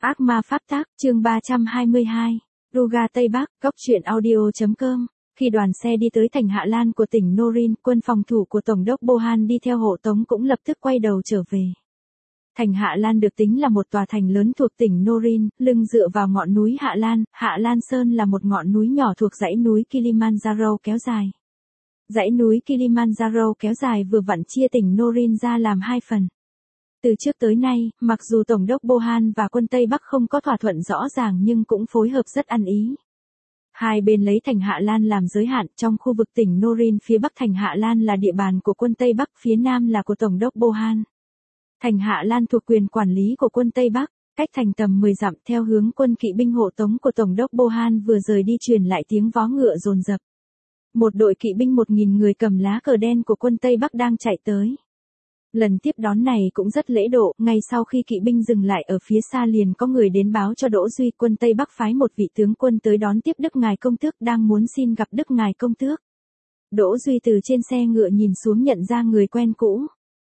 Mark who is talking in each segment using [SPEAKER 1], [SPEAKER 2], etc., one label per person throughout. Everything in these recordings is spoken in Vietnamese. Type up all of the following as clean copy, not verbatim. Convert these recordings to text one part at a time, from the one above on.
[SPEAKER 1] Ác ma pháp tác, chương 322. Ruga Tây Bắc, góc truyện audio.com. Khi đoàn xe đi tới thành Hạ Lan của tỉnh Norin, quân phòng thủ của Tổng đốc Bohan đi theo hộ tống cũng lập tức quay đầu trở về. Thành Hạ Lan được tính là một tòa thành lớn thuộc tỉnh Norin, lưng dựa vào ngọn núi Hạ Lan. Hạ Lan Sơn là một ngọn núi nhỏ thuộc dãy núi Kilimanjaro kéo dài. Dãy núi Kilimanjaro kéo dài vừa vặn chia tỉnh Norin ra làm hai phần. Từ trước tới nay, mặc dù Tổng đốc Bohan và quân Tây Bắc không có thỏa thuận rõ ràng nhưng cũng phối hợp rất ăn ý. Hai bên lấy thành Hạ Lan làm giới hạn, trong khu vực tỉnh Norin phía bắc thành Hạ Lan là địa bàn của quân Tây Bắc, phía nam là của Tổng đốc Bohan. Thành Hạ Lan thuộc quyền quản lý của quân Tây Bắc, cách thành tầm 10 dặm theo hướng quân kỵ binh hộ tống của Tổng đốc Bohan vừa rời đi truyền lại tiếng vó ngựa dồn dập. Một đội kỵ binh 1.000 người cầm lá cờ đen của quân Tây Bắc đang chạy tới. Lần tiếp đón này cũng rất lễ độ, ngay sau khi kỵ binh dừng lại ở phía xa liền có người đến báo cho Đỗ Duy, quân Tây Bắc phái một vị tướng quân tới đón tiếp Đức Ngài Công Tước, đang muốn xin gặp Đức Ngài Công Tước. Đỗ Duy từ trên xe ngựa nhìn xuống nhận ra người quen cũ.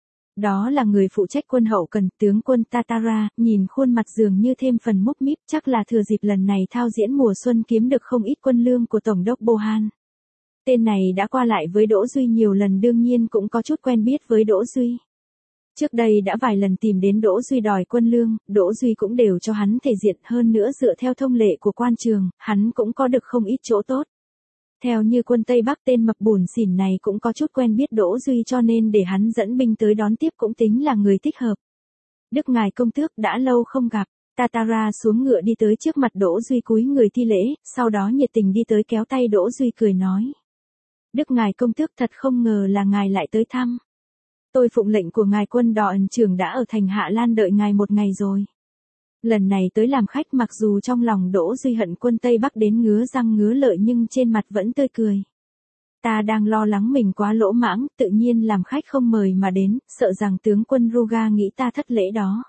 [SPEAKER 1] Đó là người phụ trách quân hậu cần, tướng quân Tatara, nhìn khuôn mặt dường như thêm phần múp míp, chắc là thừa dịp lần này thao diễn mùa xuân kiếm được không ít quân lương của Tổng đốc Bohan. Tên này đã qua lại với Đỗ Duy nhiều lần, đương nhiên cũng có chút quen biết với Đỗ Duy. Trước đây đã vài lần tìm đến Đỗ Duy đòi quân lương, Đỗ Duy cũng đều cho hắn thể diện, hơn nữa dựa theo thông lệ của quan trường, hắn cũng có được không ít chỗ tốt. Theo như quân Tây Bắc, tên mập bủn xỉn này cũng có chút quen biết Đỗ Duy cho nên để hắn dẫn binh tới đón tiếp cũng tính là người thích hợp. Đức Ngài Công Tước, đã lâu không gặp. Tatara xuống ngựa đi tới trước mặt Đỗ Duy cúi người thi lễ, sau đó nhiệt tình đi tới kéo tay Đỗ Duy cười nói. Đức Ngài Công Tước, thật không ngờ là ngài lại tới thăm. Tôi phụng lệnh của ngài, quân đò ẩn trưởng đã ở thành Hạ Lan đợi ngài một ngày rồi. Lần này tới làm khách, mặc dù trong lòng Đỗ Duy hận quân Tây Bắc đến ngứa răng ngứa lợi nhưng trên mặt vẫn tươi cười. Ta đang lo lắng mình quá lỗ mãng, tự nhiên làm khách không mời mà đến, sợ rằng tướng quân Ruga nghĩ ta thất lễ đó.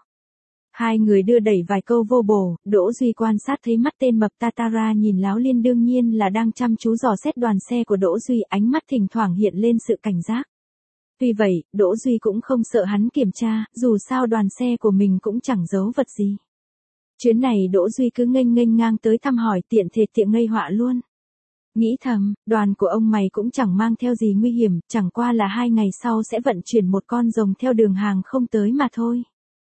[SPEAKER 1] Hai người đưa đẩy vài câu vô bổ, Đỗ Duy quan sát thấy mắt tên mập Tatara nhìn láo liên, đương nhiên là đang chăm chú dò xét đoàn xe của Đỗ Duy, ánh mắt thỉnh thoảng hiện lên sự cảnh giác. Tuy vậy, Đỗ Duy cũng không sợ hắn kiểm tra, dù sao đoàn xe của mình cũng chẳng giấu vật gì. Chuyến này Đỗ Duy cứ nghênh ngang tới thăm hỏi, tiện thể tiện ngây họa luôn. Nghĩ thầm, đoàn của ông mày cũng chẳng mang theo gì nguy hiểm, chẳng qua là 2 ngày sau sẽ vận chuyển một con rồng theo đường hàng không tới mà thôi.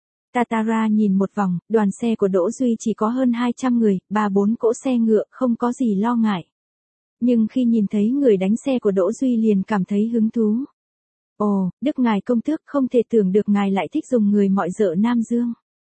[SPEAKER 1] Tatara nhìn một vòng, đoàn xe của Đỗ Duy chỉ có hơn 200 người, 3-4 cỗ xe ngựa, không có gì lo ngại. Nhưng khi nhìn thấy người đánh xe của Đỗ Duy liền cảm thấy hứng thú. Ồ, Đức Ngài Công Tước, không thể tưởng được ngài lại thích dùng người mọi dợ Nam Dương.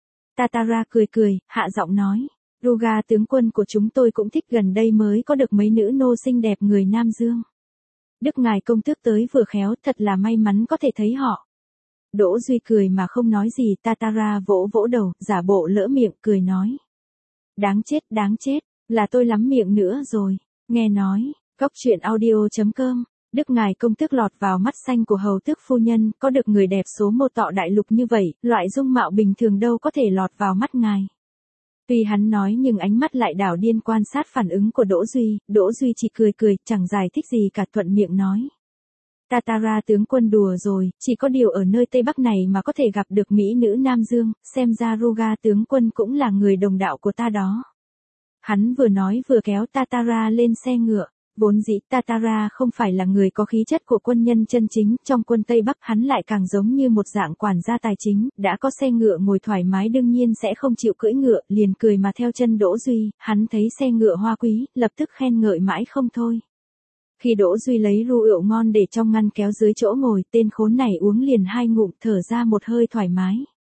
[SPEAKER 1] Tatara cười, hạ giọng nói. Ruga tướng quân của chúng tôi cũng thích, gần đây mới có được mấy nữ nô xinh đẹp người Nam Dương. Đức Ngài Công Tước tới vừa khéo, thật là may mắn có thể thấy họ. Đỗ Duy cười mà không nói gì, Tatara vỗ đầu, giả bộ lỡ miệng, cười nói. Đáng chết, là tôi lắm miệng nữa rồi. Nghe nói, góc truyện audio.com. Đức Ngài Công Tước lọt vào mắt xanh của hầu tước phu nhân, có được người đẹp số 1 tọ đại lục như vậy, loại dung mạo bình thường đâu có thể lọt vào mắt ngài. Tuy hắn nói nhưng ánh mắt lại đảo điên quan sát phản ứng của Đỗ Duy chỉ cười, chẳng giải thích gì cả, thuận miệng nói. Tatara tướng quân đùa rồi, chỉ có điều ở nơi Tây Bắc này mà có thể gặp được mỹ nữ Nam Dương, xem ra Ruga tướng quân cũng là người đồng đạo của ta đó. Hắn vừa nói vừa kéo Tatara lên xe ngựa. Vốn dĩ Tatara không phải là người có khí chất của quân nhân chân chính, trong quân Tây Bắc hắn lại càng giống như một dạng quản gia tài chính, đã có xe ngựa ngồi thoải mái đương nhiên sẽ không chịu cưỡi ngựa, liền cười mà theo chân Đỗ Duy, hắn thấy xe ngựa hoa quý, lập tức khen ngợi mãi không thôi. Khi Đỗ Duy lấy rượu ngon để trong ngăn kéo dưới chỗ ngồi, tên khốn này uống liền 2 ngụm, thở ra một hơi thoải mái.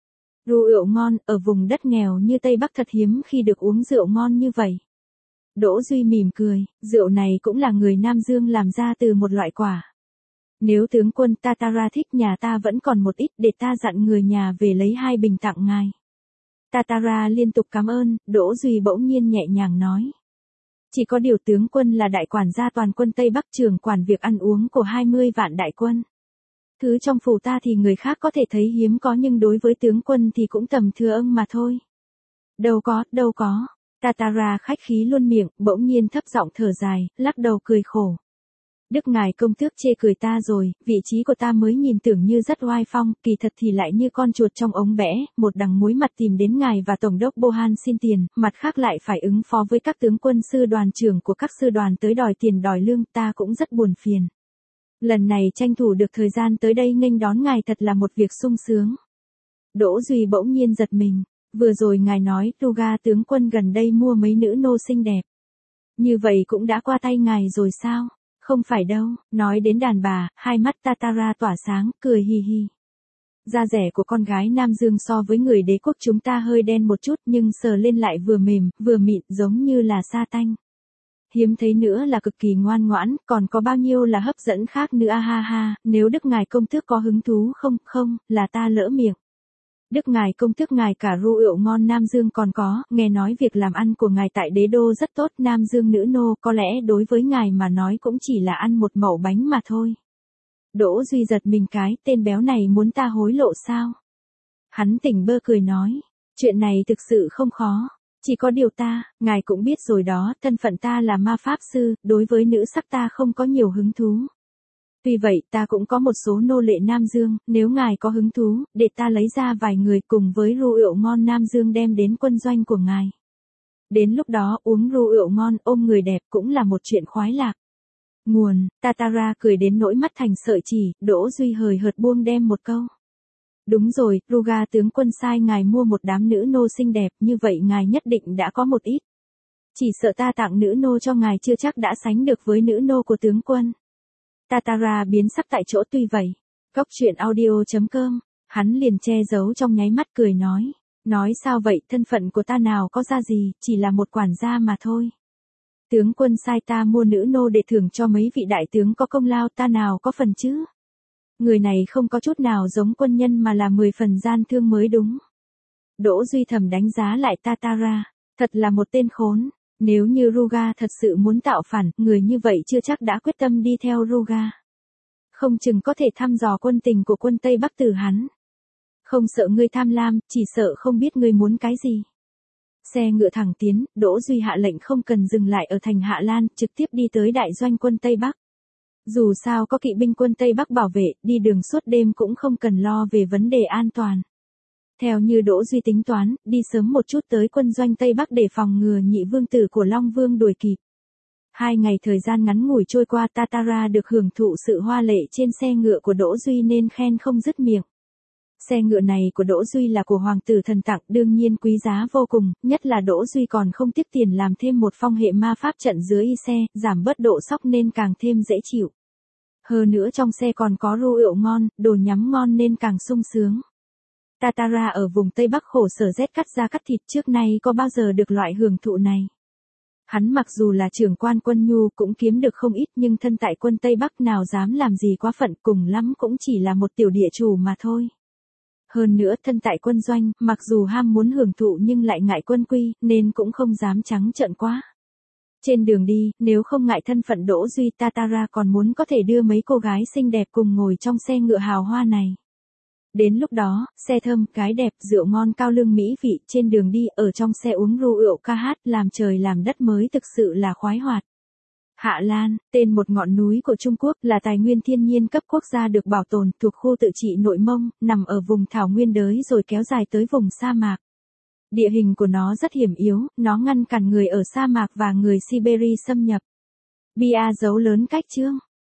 [SPEAKER 1] Rượu ngon, ở vùng đất nghèo như Tây Bắc thật hiếm khi được uống rượu ngon như vậy. Đỗ Duy mỉm cười, rượu này cũng là người Nam Dương làm ra từ một loại quả. Nếu tướng quân Tatara thích, nhà ta vẫn còn một ít, để ta dặn người nhà về lấy 2 bình tặng ngài. Tatara liên tục cảm ơn, Đỗ Duy bỗng nhiên nhẹ nhàng nói. Chỉ có điều tướng quân là đại quản gia toàn quân Tây Bắc, trưởng quản việc ăn uống của 20 vạn đại quân. Thứ trong phủ ta thì người khác có thể thấy hiếm có nhưng đối với tướng quân thì cũng tầm thừa mà thôi. Đâu có. Tatara khách khí luôn miệng, bỗng nhiên thấp giọng thở dài, lắc đầu cười khổ. Đức ngài công tước chê cười ta rồi, vị trí của ta mới nhìn tưởng như rất oai phong, kỳ thật thì lại như con chuột trong ống bẽ, một đằng muối mặt tìm đến ngài và Tổng đốc Bohan xin tiền, mặt khác lại phải ứng phó với các tướng quân sư đoàn trưởng của các sư đoàn tới đòi tiền đòi lương, ta cũng rất buồn phiền. Lần này tranh thủ được thời gian tới đây nghênh đón ngài thật là một việc sung sướng. Đỗ Duy bỗng nhiên giật mình, vừa rồi ngài nói Ruga tướng quân gần đây mua mấy nữ nô xinh đẹp. Như vậy cũng đã qua tay ngài rồi sao? Không phải đâu, nói đến đàn bà, hai mắt Tatara tỏa sáng, cười hi hi. Da rẻ của con gái Nam Dương so với người đế quốc chúng ta hơi đen một chút nhưng sờ lên lại vừa mềm, vừa mịn giống như là sa tanh. Hiếm thấy nữa là cực kỳ ngoan ngoãn, còn có bao nhiêu là hấp dẫn khác nữa ha ha, nếu Đức ngài công tước có hứng thú không, là ta lỡ miệng. Đức ngài công tước ngài cả rượu ngon Nam Dương còn có, nghe nói việc làm ăn của ngài tại đế đô rất tốt, Nam Dương nữ nô có lẽ đối với ngài mà nói cũng chỉ là ăn một mẩu bánh mà thôi. Đỗ Duy giật mình cái, tên béo này muốn ta hối lộ sao? Hắn tỉnh bơ cười nói, chuyện này thực sự không khó, chỉ có điều ngài cũng biết rồi đó, thân phận ta là ma pháp sư, đối với nữ sắc ta không có nhiều hứng thú. Tuy vậy ta cũng có một số nô lệ Nam Dương, nếu ngài có hứng thú, để ta lấy ra vài người cùng với rượu ngon Nam Dương đem đến quân doanh của ngài. Đến lúc đó uống rượu ngon ôm người đẹp cũng là một chuyện khoái lạc. Nguồn, Tatara cười đến nỗi mắt thành sợi chỉ, Đỗ Duy hời hợt buông đem một câu. Đúng rồi, Ruga tướng quân sai ngài mua một đám nữ nô xinh đẹp, như vậy ngài nhất định đã có một ít. Chỉ sợ ta tặng nữ nô cho ngài chưa chắc đã sánh được với nữ nô của tướng quân. Tatara biến sắc tại chỗ tuy vậy. Góc truyện audio.com, hắn liền che giấu trong nháy mắt cười nói. Nói sao vậy, thân phận của ta nào có ra gì, chỉ là một quản gia mà thôi. Tướng quân sai ta mua nữ nô để thưởng cho mấy vị đại tướng có công lao, ta nào có phần chứ. Người này không có chút nào giống quân nhân mà là 10 phần gian thương mới đúng. Đỗ Duy thầm đánh giá lại Tatara, thật là một tên khốn. Nếu như Ruga thật sự muốn tạo phản, người như vậy chưa chắc đã quyết tâm đi theo Ruga. Không chừng có thể thăm dò quân tình của quân Tây Bắc từ hắn. Không sợ ngươi tham lam, chỉ sợ không biết ngươi muốn cái gì. Xe ngựa thẳng tiến, Đỗ Duy hạ lệnh không cần dừng lại ở thành Hạ Lan, trực tiếp đi tới đại doanh quân Tây Bắc. Dù sao có kỵ binh quân Tây Bắc bảo vệ, đi đường suốt đêm cũng không cần lo về vấn đề an toàn. Theo như Đỗ Duy tính toán, đi sớm một chút tới quân doanh Tây Bắc để phòng ngừa nhị vương tử của Long Vương đuổi kịp. 2 ngày thời gian ngắn ngủi trôi qua, Tatara được hưởng thụ sự hoa lệ trên xe ngựa của Đỗ Duy nên khen không dứt miệng. Xe ngựa này của Đỗ Duy là của hoàng tử thần tặng, đương nhiên quý giá vô cùng, nhất là Đỗ Duy còn không tiếc tiền làm thêm một phong hệ ma pháp trận dưới y xe, giảm bớt độ sóc nên càng thêm dễ chịu. Hơn nữa trong xe còn có rượu ngon, đồ nhắm ngon nên càng sung sướng. Tatara ở vùng Tây Bắc khổ sở rét cắt da cắt thịt, trước nay có bao giờ được loại hưởng thụ này. Hắn mặc dù là trưởng quan quân nhu cũng kiếm được không ít nhưng thân tại quân Tây Bắc nào dám làm gì quá phận, cùng lắm cũng chỉ là một tiểu địa chủ mà thôi. Hơn nữa thân tại quân doanh, mặc dù ham muốn hưởng thụ nhưng lại ngại quân quy, nên cũng không dám trắng trợn quá. Trên đường đi, nếu không ngại thân phận Đỗ Duy, Tatara còn muốn có thể đưa mấy cô gái xinh đẹp cùng ngồi trong xe ngựa hào hoa này. Đến lúc đó, xe thơm, gái đẹp, rượu ngon cao lương mỹ vị, trên đường đi, ở trong xe uống rượu ca hát, làm trời làm đất mới thực sự là khoái hoạt. Hạ Lan, tên một ngọn núi của Trung Quốc, là tài nguyên thiên nhiên cấp quốc gia được bảo tồn, thuộc khu tự trị Nội Mông, nằm ở vùng thảo nguyên đới rồi kéo dài tới vùng sa mạc. Địa hình của nó rất hiểm yếu, nó ngăn cản người ở sa mạc và người Siberia xâm nhập. Bia dấu lớn cách chương.